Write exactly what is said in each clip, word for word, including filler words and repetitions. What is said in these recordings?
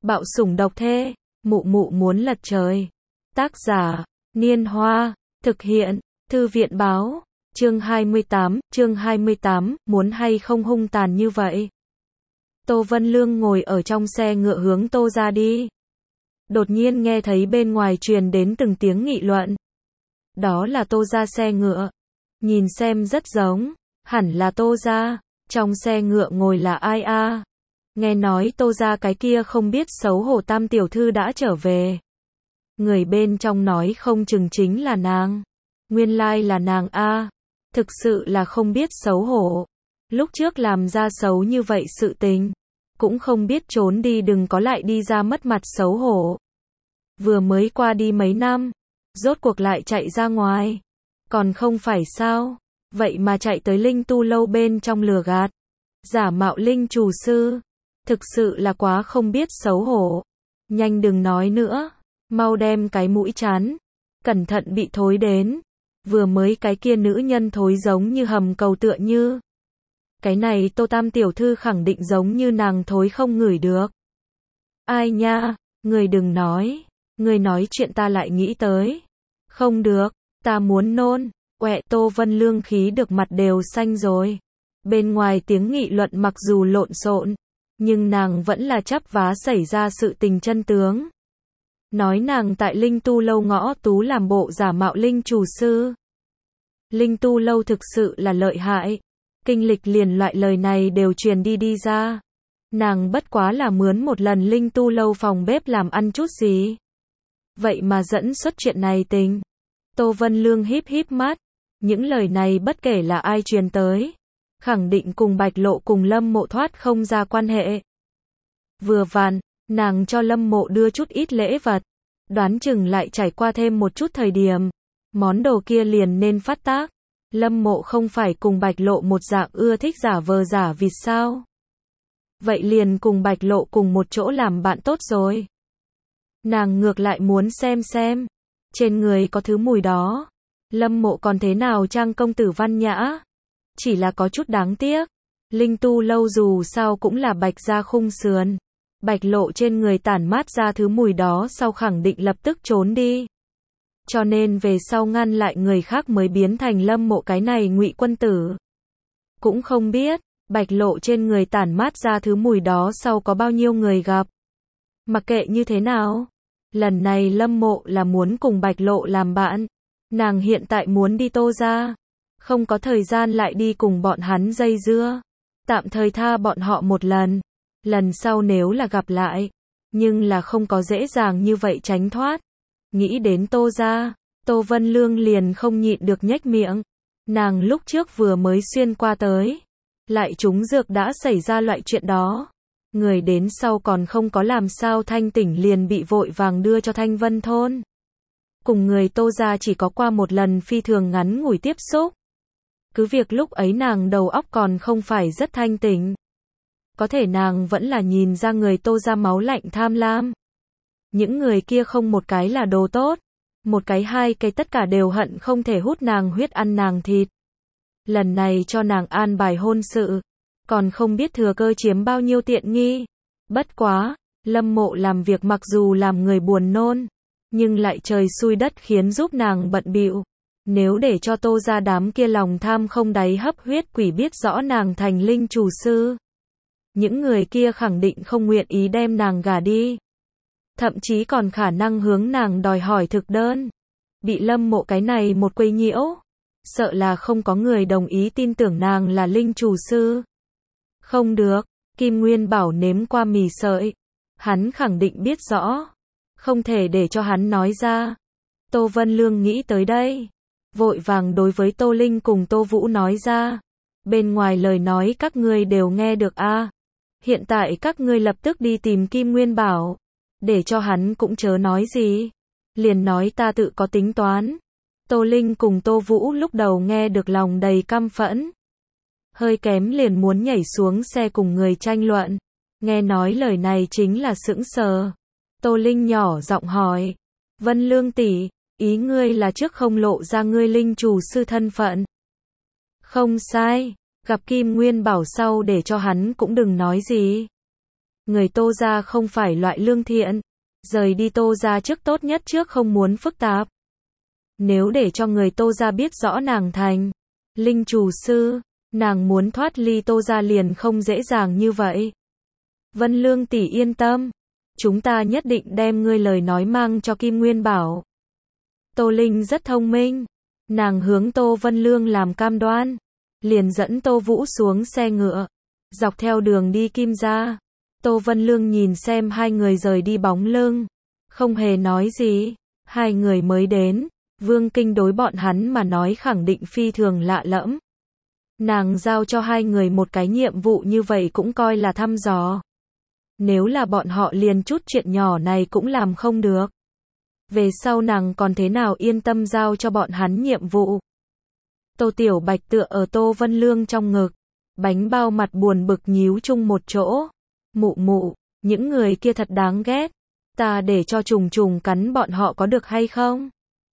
Bạo sủng độc thế, mụ mụ muốn lật trời. Tác giả, Niên Hoa, thực hiện, Thư viện Báo, chương hai mươi tám, chương hai mươi tám, muốn hay không hung tàn như vậy. Tô Vân Lương ngồi ở trong xe ngựa hướng Tô ra đi. Đột nhiên nghe thấy bên ngoài truyền đến từng tiếng nghị luận. Đó là Tô ra xe ngựa. Nhìn xem rất giống, hẳn là Tô ra. Trong xe ngựa ngồi là ai a? Nghe nói Tô ra cái kia không biết xấu hổ tam tiểu thư đã trở về. Người bên trong nói không chừng chính là nàng. Nguyên lai là nàng a. Thực sự là không biết xấu hổ. Lúc trước làm ra xấu như vậy sự tình. Cũng không biết trốn đi đừng có lại đi ra mất mặt xấu hổ. Vừa mới qua đi mấy năm. Rốt cuộc lại chạy ra ngoài. Còn không phải sao. Vậy mà chạy tới linh tu lâu bên trong lừa gạt. Giả mạo linh chủ sư. Thực sự là quá không biết xấu hổ. Nhanh đừng nói nữa. Mau đem cái mũi chán. Cẩn thận bị thối đến. Vừa mới cái kia nữ nhân thối giống như hầm cầu tựa như. Cái này Tô Tam tiểu thư khẳng định giống như nàng thối không ngửi được. Ai nha, người đừng nói. Người nói chuyện ta lại nghĩ tới. Không được, ta muốn nôn. Quẹ Tô Vân Lương khí được mặt đều xanh rồi. Bên ngoài tiếng nghị luận mặc dù lộn xộn. Nhưng nàng vẫn là chắp vá xảy ra sự tình chân tướng. Nói nàng tại Linh Tu Lâu ngõ tú làm bộ giả mạo linh chủ sư. Linh Tu Lâu thực sự là lợi hại. Kinh lịch liền loại lời này đều truyền đi đi ra. Nàng bất quá là mướn một lần Linh Tu Lâu phòng bếp làm ăn chút gì. Vậy mà dẫn xuất chuyện này tình. Tô Vân Lương híp híp mắt. Những lời này bất kể là ai truyền tới. Khẳng định cùng Bạch Lộ cùng Lâm Mộ thoát không ra quan hệ. Vừa vặn, nàng cho Lâm Mộ đưa chút ít lễ vật. Đoán chừng lại trải qua thêm một chút thời điểm. Món đồ kia liền nên phát tác. Lâm Mộ không phải cùng Bạch Lộ một dạng ưa thích giả vờ giả vịt sao. Vậy liền cùng Bạch Lộ cùng một chỗ làm bạn tốt rồi. Nàng ngược lại muốn xem xem. Trên người có thứ mùi đó. Lâm Mộ còn thế nào trang công tử văn nhã. Chỉ là có chút đáng tiếc. Linh Tu Lâu dù sao cũng là Bạch gia khung sườn. Bạch Lộ trên người tản mát ra thứ mùi đó sau khẳng định lập tức trốn đi. Cho nên về sau ngăn lại người khác mới biến thành Lâm Mộ cái này ngụy quân tử. Cũng không biết, Bạch Lộ trên người tản mát ra thứ mùi đó sau có bao nhiêu người gặp. Mặc kệ như thế nào. Lần này Lâm Mộ là muốn cùng Bạch Lộ làm bạn. Nàng hiện tại muốn đi Tô ra. Không có thời gian lại đi cùng bọn hắn dây dưa. Tạm thời tha bọn họ một lần. Lần sau nếu là gặp lại. Nhưng là không có dễ dàng như vậy tránh thoát. Nghĩ đến Tô ra. Tô Vân Lương liền không nhịn được nhếch miệng. Nàng lúc trước vừa mới xuyên qua tới. Lại trúng dược đã xảy ra loại chuyện đó. Người đến sau còn không có làm sao thanh tỉnh liền bị vội vàng đưa cho Thanh Vân Thôn. Cùng người Tô ra chỉ có qua một lần phi thường ngắn ngủi tiếp xúc. Cứ việc lúc ấy nàng đầu óc còn không phải rất thanh tỉnh. Có thể nàng vẫn là nhìn ra người Tô ra máu lạnh tham lam. Những người kia không một cái là đồ tốt. Một cái hai cái tất cả đều hận không thể hút nàng huyết ăn nàng thịt. Lần này cho nàng an bài hôn sự. Còn không biết thừa cơ chiếm bao nhiêu tiện nghi. Bất quá, Lâm Mộ làm việc mặc dù làm người buồn nôn. Nhưng lại trời xui đất khiến giúp nàng bận bịu. Nếu để cho Tô ra đám kia lòng tham không đáy hấp huyết quỷ biết rõ nàng thành linh chủ sư. Những người kia khẳng định không nguyện ý đem nàng gả đi. Thậm chí còn khả năng hướng nàng đòi hỏi thực đơn. Bị Lâm Mộ cái này một quấy nhiễu. Sợ là không có người đồng ý tin tưởng nàng là linh chủ sư. Không được, Kim Nguyên Bảo nếm qua mì sợi. Hắn khẳng định biết rõ. Không thể để cho hắn nói ra. Tô Vân Lương nghĩ tới đây. Vội vàng đối với Tô Linh cùng Tô Vũ nói ra. Bên ngoài lời nói các ngươi đều nghe được a. À. Hiện tại các ngươi lập tức đi tìm Kim Nguyên Bảo. Để cho hắn cũng chớ nói gì. Liền nói ta tự có tính toán. Tô Linh cùng Tô Vũ lúc đầu nghe được lòng đầy căm phẫn. Hơi kém liền muốn nhảy xuống xe cùng người tranh luận. Nghe nói lời này chính là sững sờ. Tô Linh nhỏ giọng hỏi. Vân Lương tỷ, ý ngươi là trước không lộ ra ngươi linh chủ sư thân phận. Không sai, gặp Kim Nguyên Bảo sau để cho hắn cũng đừng nói gì. Người Tô gia không phải loại lương thiện. Rời đi Tô gia trước tốt nhất trước không muốn phức tạp. Nếu để cho người Tô gia biết rõ nàng thành linh chủ sư, nàng muốn thoát ly Tô gia liền không dễ dàng như vậy. Vân Lương tỷ yên tâm, chúng ta nhất định đem ngươi lời nói mang cho Kim Nguyên Bảo. Tô Linh rất thông minh, nàng hướng Tô Vân Lương làm cam đoan, liền dẫn Tô Vũ xuống xe ngựa, dọc theo đường đi Kim gia. Tô Vân Lương nhìn xem hai người rời đi bóng lưng, không hề nói gì. Hai người mới đến, Vương Kinh đối bọn hắn mà nói khẳng định phi thường lạ lẫm. Nàng giao cho hai người một cái nhiệm vụ như vậy cũng coi là thăm dò. Nếu là bọn họ liền chút chuyện nhỏ này cũng làm không được, về sau nàng còn thế nào yên tâm giao cho bọn hắn nhiệm vụ. Tô Tiểu Bạch tựa ở Tô Vân Lương trong ngực, bánh bao mặt buồn bực nhíu chung một chỗ. Mụ mụ, những người kia thật đáng ghét, ta để cho trùng trùng cắn bọn họ có được hay không?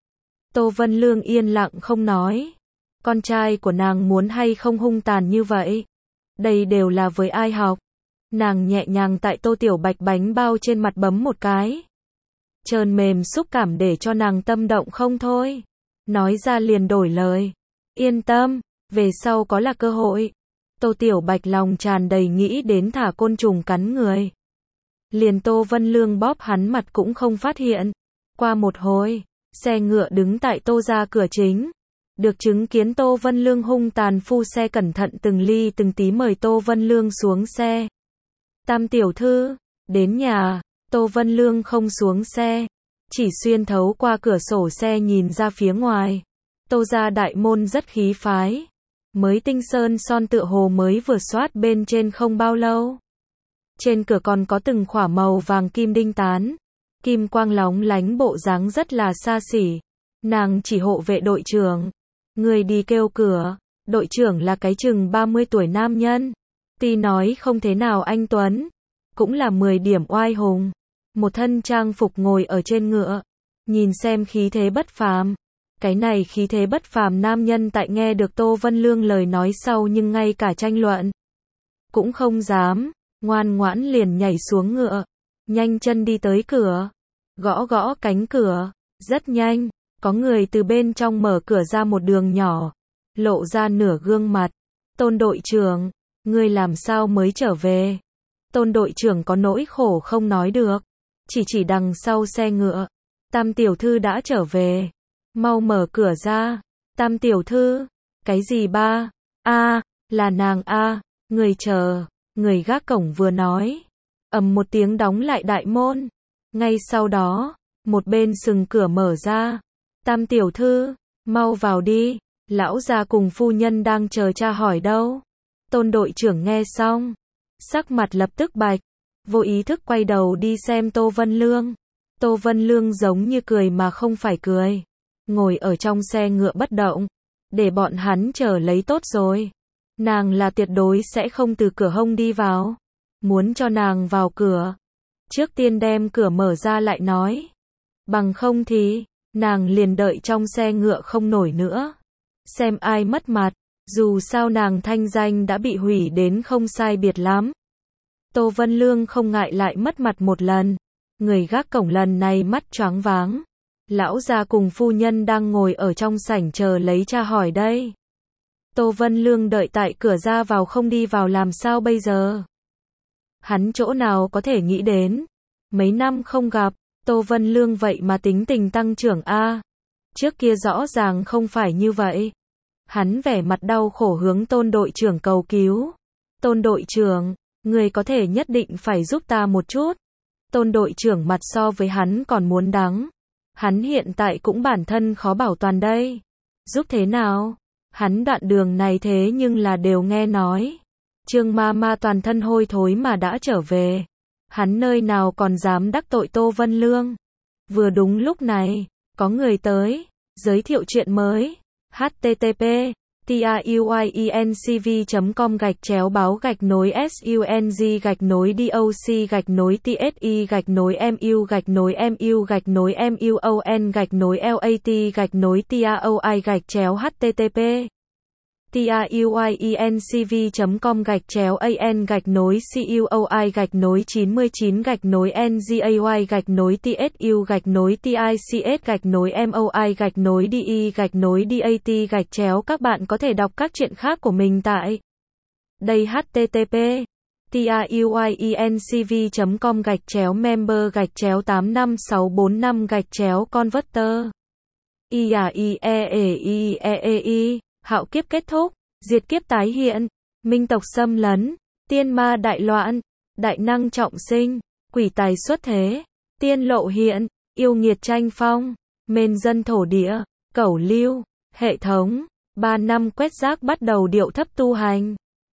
Tô Vân Lương yên lặng không nói. Con trai của nàng muốn hay không hung tàn như vậy? Đây đều là với ai học? Nàng nhẹ nhàng tại Tô Tiểu Bạch bánh bao trên mặt bấm một cái. Trơn mềm xúc cảm để cho nàng tâm động không thôi. Nói ra liền đổi lời. Yên tâm, về sau có là cơ hội. Tô Tiểu Bạch lòng tràn đầy nghĩ đến thả côn trùng cắn người. Liền Tô Vân Lương bóp hắn mặt cũng không phát hiện. Qua một hồi, xe ngựa đứng tại Tô gia cửa chính. Được chứng kiến Tô Vân Lương hung tàn phu xe cẩn thận từng ly từng tí mời Tô Vân Lương xuống xe. Tam tiểu thư, đến nhà. Tô Vân Lương không xuống xe, chỉ xuyên thấu qua cửa sổ xe nhìn ra phía ngoài. Tô gia đại môn rất khí phái. Mới tinh sơn son tựa hồ mới vừa xoát bên trên không bao lâu. Trên cửa còn có từng khỏa màu vàng kim đinh tán. Kim quang lóng lánh bộ dáng rất là xa xỉ. Nàng chỉ hộ vệ đội trưởng. Người đi kêu cửa. Đội trưởng là cái chừng ba mươi tuổi nam nhân. Tuy nói không thế nào anh tuấn, cũng là mười điểm oai hùng. Một thân trang phục ngồi ở trên ngựa, nhìn xem khí thế bất phàm. Cái này khí thế bất phàm nam nhân tại nghe được Tô Vân Lương lời nói sau nhưng ngay cả tranh luận cũng không dám, ngoan ngoãn liền nhảy xuống ngựa, nhanh chân đi tới cửa, gõ gõ cánh cửa. Rất nhanh, có người từ bên trong mở cửa ra một đường nhỏ, lộ ra nửa gương mặt. Tôn đội trưởng, ngươi làm sao mới trở về? Tôn đội trưởng có nỗi khổ không nói được, chỉ chỉ đằng sau xe ngựa. Tam tiểu thư đã trở về, mau mở cửa ra. Tam tiểu thư, cái gì ba? A, là nàng a, người chờ. Người gác cổng vừa nói, ầm một tiếng đóng lại đại môn. Ngay sau đó, một bên sừng cửa mở ra. Tam tiểu thư, mau vào đi, lão gia cùng phu nhân đang chờ cha hỏi đâu. Tôn đội trưởng nghe xong, sắc mặt lập tức bạch, vô ý thức quay đầu đi xem Tô Vân Lương. Tô Vân Lương giống như cười mà không phải cười, ngồi ở trong xe ngựa bất động, để bọn hắn chờ lấy tốt rồi. Nàng là tuyệt đối sẽ không từ cửa hông đi vào. Muốn cho nàng vào cửa, trước tiên đem cửa mở ra lại nói. Bằng không thì, nàng liền đợi trong xe ngựa không nổi nữa. Xem ai mất mặt, dù sao nàng thanh danh đã bị hủy đến không sai biệt lắm. Tô Vân Lương không ngại lại mất mặt một lần. Người gác cổng lần này mắt choáng váng. Lão gia cùng phu nhân đang ngồi ở trong sảnh chờ lấy cha hỏi đây. Tô Vân Lương đợi tại cửa ra vào không đi vào làm sao bây giờ? Hắn chỗ nào có thể nghĩ đến. Mấy năm không gặp, Tô Vân Lương vậy mà tính tình tăng trưởng a. Trước kia rõ ràng không phải như vậy. Hắn vẻ mặt đau khổ hướng Tôn đội trưởng cầu cứu. Tôn đội trưởng, người có thể nhất định phải giúp ta một chút. Tôn đội trưởng mặt so với hắn còn muốn đắng. Hắn hiện tại cũng bản thân khó bảo toàn đây. Giúp thế nào? Hắn đoạn đường này thế nhưng là đều nghe nói. Trương ma ma toàn thân hôi thối mà đã trở về. Hắn nơi nào còn dám đắc tội Tô Vân Lương. Vừa đúng lúc này, có người tới, giới thiệu chuyện mới. H T T P truyencv chấm com gạch chéo báo gạch nối sung gạch nối doc gạch nối tsi gạch nối mu gạch nối mu gạch nối muon gạch nối lat gạch nối taoi gạch chéo http tiuyiencv.com gạch chéo an gạch nối cuoi gạch nối chín mươi chín gạch nối ngay gạch nối tsu gạch nối tics gạch nối moi gạch nối de gạch nối dat gạch chéo. Các bạn có thể đọc các chuyện khác của mình tại đây. http tiuyiencv.com gạch chéo member gạch chéo tám năm sáu bốn năm gạch chéo converter. I A I E E I E E I, hạo kiếp kết thúc, diệt kiếp tái hiện, minh tộc xâm lấn, tiên ma đại loạn, đại năng trọng sinh, quỷ tài xuất thế, tiên lộ hiện, yêu nghiệt tranh phong, mên dân thổ địa, cẩu lưu, hệ thống, ba năm quét rác bắt đầu điệu thấp tu hành.